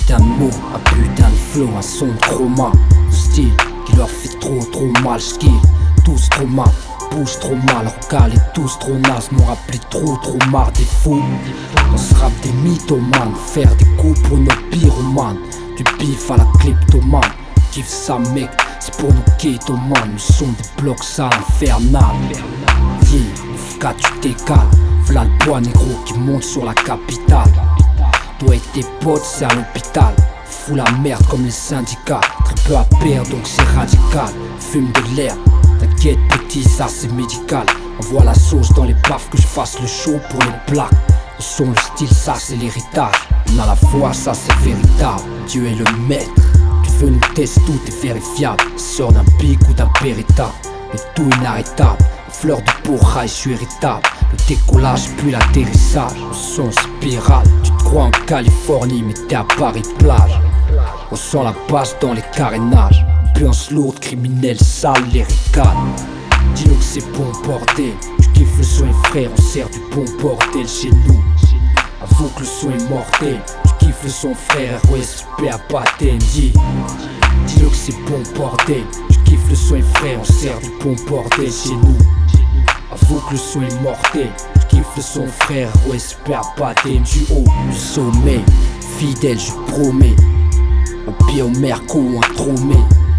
putain de mots, un putain de flow, un son de chroma, un style qui leur fait trop mal, skill, tous trop mal, bouge trop mal, recal et tous trop nazes, m'ont rappelé trop marre des fous. On se rappe des mythomanes, faire des coups pour nos pyromanes, du bif à la kleptomane, kiffe ça mec, c'est pour nos kétomanes, nous sommes des blocs sales infernales. Yeah, Fka tu t'écales, v'là le bois négro qui monte sur la capitale. Toi et tes potes c'est à l'hôpital, fous la merde comme les syndicats, très peu à perdre donc c'est radical, fume de l'air, t'inquiète petit ça c'est médical. Envoie la sauce dans les baffes que je fasse le show pour les plaques. Le son, le style ça c'est l'héritage, on a la foi ça c'est véritable, Dieu est le maître. Tu veux nous tester tout est vérifiable, sort d'un pic ou d'un Beretta, le tout inarrêtable. Fleur de peau, rail, je suis irritable. Le décollage puis l'atterrissage, le son spirale. Tu te crois en Californie mais t'es à Paris plage. On sent la base dans les carénages, ambiance lourde, criminel, sale, les ricanes. Dis-nous que c'est bon bordel, tu kiffes le son et frère, on sert du bon bordel chez nous. Avoue que le son est mortel, tu kiffes le son frère, ROSP à Patendi. Dis-nous que c'est bon bordel, tu kiffes le son et frère, on sert du bon bordel chez nous. Avoue que le son est mortel, je kiffe le son frère, ROSP à Patendi. Du haut, du sommet, fidèle je promets, au pied au merco ou un tromé.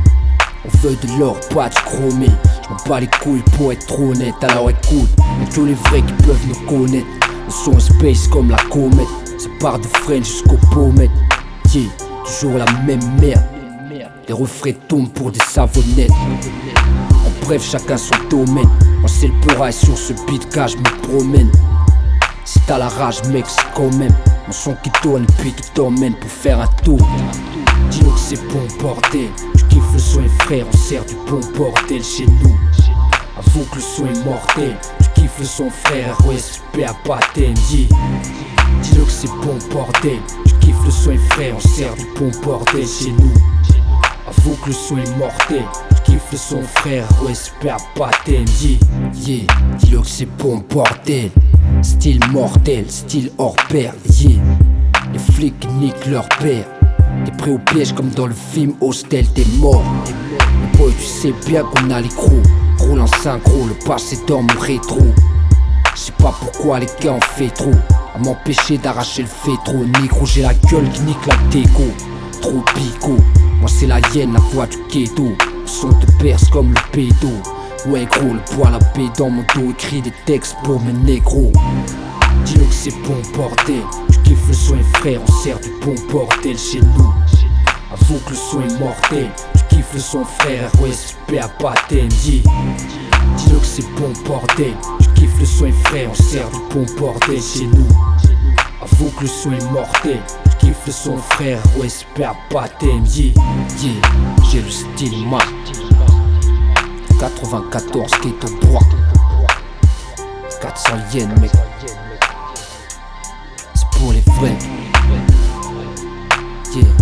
On veut de l'or, pas de chromé. Je m'en bats les couilles pour être trop honnête. Alors écoute, y'a tous les vrais qui peuvent nous connaître. Le son space comme la comète, ça part de French jusqu'au pommette. Yeah, toujours la même merde, les refrains tombent pour des savonnettes. En bref, chacun son domaine. Moi c'est le peur sur ce beat car je me promène. Si t'as la rage mec c'est quand même mon son qui tourne puis qui t'emmène pour faire un tour. Dis-nous que c'est bon bordel, tu kiffes le son et frère, on sert du bon bordel chez nous. Avoue que le son est mortel, tu kiffes le son frère, ROSP à Patendi. Dis-nous que c'est bon bordel, tu kiffes le son et frère, on sert du bon bordel chez nous. Avoue que le son est mortel, tu kiffes le son frère, ROSP à Patendi. Yeah, dis-le que c'est bon bordel, style mortel, style hors pair. Yeah, les flics niquent leur père. T'es pris au piège comme dans le film Hostel, t'es mort. Mais boy tu sais bien qu'on a les crocs, roule en synchro, le passé dans mon rétro. J'sais pas pourquoi les gars en fait trop, à m'empêcher d'arracher le fétro. Négro j'ai la gueule qui nique la déco, trop pico. Moi c'est la hyène, la voix du ghetto, le son te perce comme le pédo. Ouais gros, le poil à paix dans mon dos, écrit des textes pour mes négros. Dis-nous que c'est bon bordel, tu kiffes le son et frère, on sert du bon bordel chez nous. Avoue que le son est mortel, tu kiffes le son frère, ROSP à Patendi. Dis-nous que c'est bon bordel, tu kiffes le son et frère, on sert du bon bordel chez nous. Avoue que le son est mortel, tu kiffes le son frère, ROSP à Patendi. Yeah, j'ai le style man 94 qui est au bois, 400 yens mec, c'est pour les vrais. Yeah.